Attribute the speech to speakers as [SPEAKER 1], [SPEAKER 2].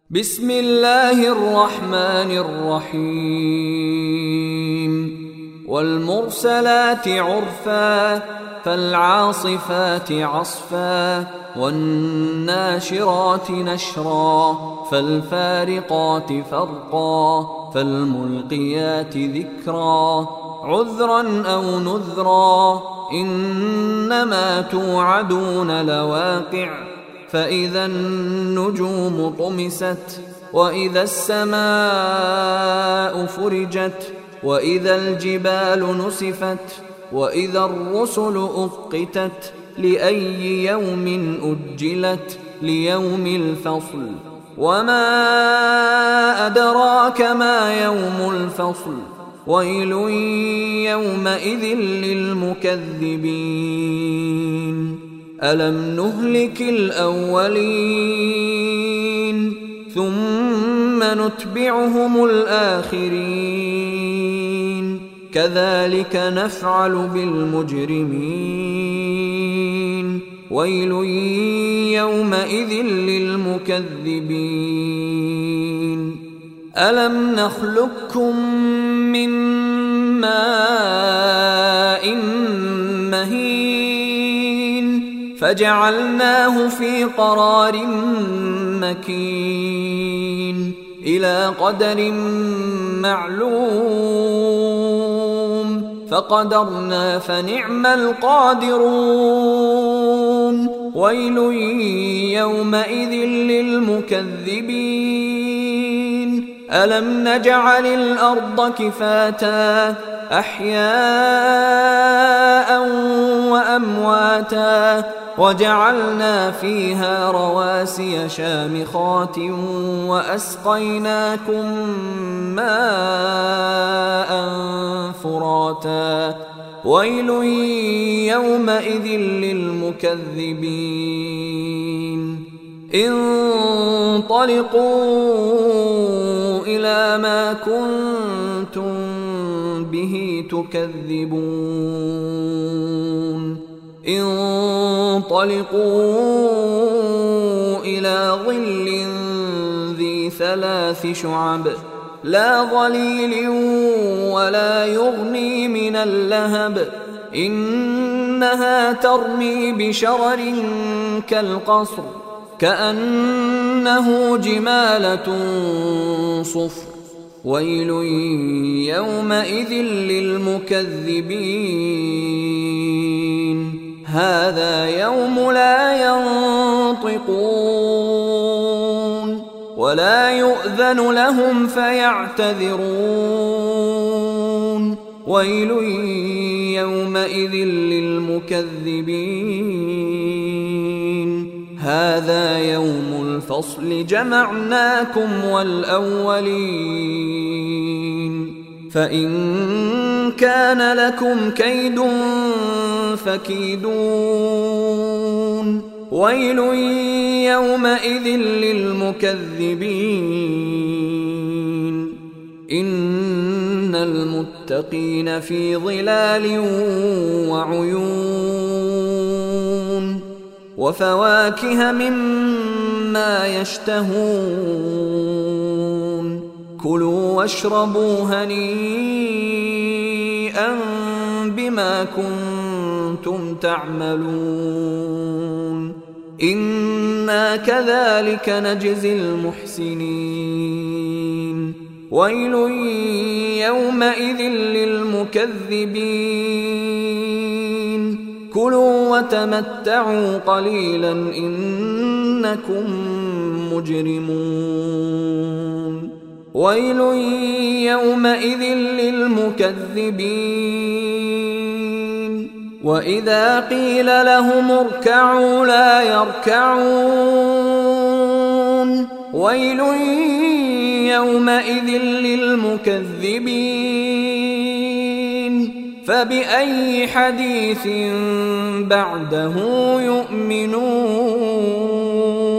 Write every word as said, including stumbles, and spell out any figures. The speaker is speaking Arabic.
[SPEAKER 1] بسم الله الرحمن الرحيم والمرسلات عرفا فالعاصفات عصفا والناشرات نشرا فالفارقات فرقا فالملقيات ذكرا عذرا أو نذرا إنما توعدون لواقع فإذا النجوم طمست وإذا السماء فرجت وإذا الجبال نسفت وإذا الرسل أقتت لأي يوم أجلت ليوم الفصل وما أدراك ما يوم الفصل ويل يومئذ للمكذبين ألم نهلك الأولين ثم نتبعهم الآخرين كذلك نفعل بالمجرمين ويل يومئذ للمكذبين ألم نخلقكم من ماء مهين فجعلناه في قرار مكين إلى قدر معلوم فقدرنا فنعم القادرون ويل يومئذ للمكذبين ألم نجعل الأرض كفاتا أحياء وأمواتا وجعلنا فيها رواسي شامخات وأسقيناكم ماء فراتا ويل يومئذ للمكذبين انطلقوا إلى ما كنتم به تكذبون انطلقوا إلى ظل ذي ثلاث شعب لا ظليل ولا يغني من اللهب إنها ترمي بشرر كالقصر كأنه جمالة صفر ويل يومئذ للمكذبين هذا يوم لا ينطقون ولا يؤذن لهم فيعتذرون ويل يومئذ للمكذبين هذا يوم الفصل جمعناكم والأولين فإن كان لكم كيد فكيدون ويل يومئذ للمكذبين إن المتقين في ظلال وعيون وفواكه مما يشتهون كلوا واشربوا هنيئا بما كنتم تعملون إنا كذلك نجزي المحسنين ويل يومئذ للمكذبين كلوا وتمتعوا قليلا إنكم مجرمون ويل يومئذ للمكذبين وإذا قيل لهم اركعوا لا يركعون ويل يومئذ للمكذبين فبأي حديث بعده يؤمنون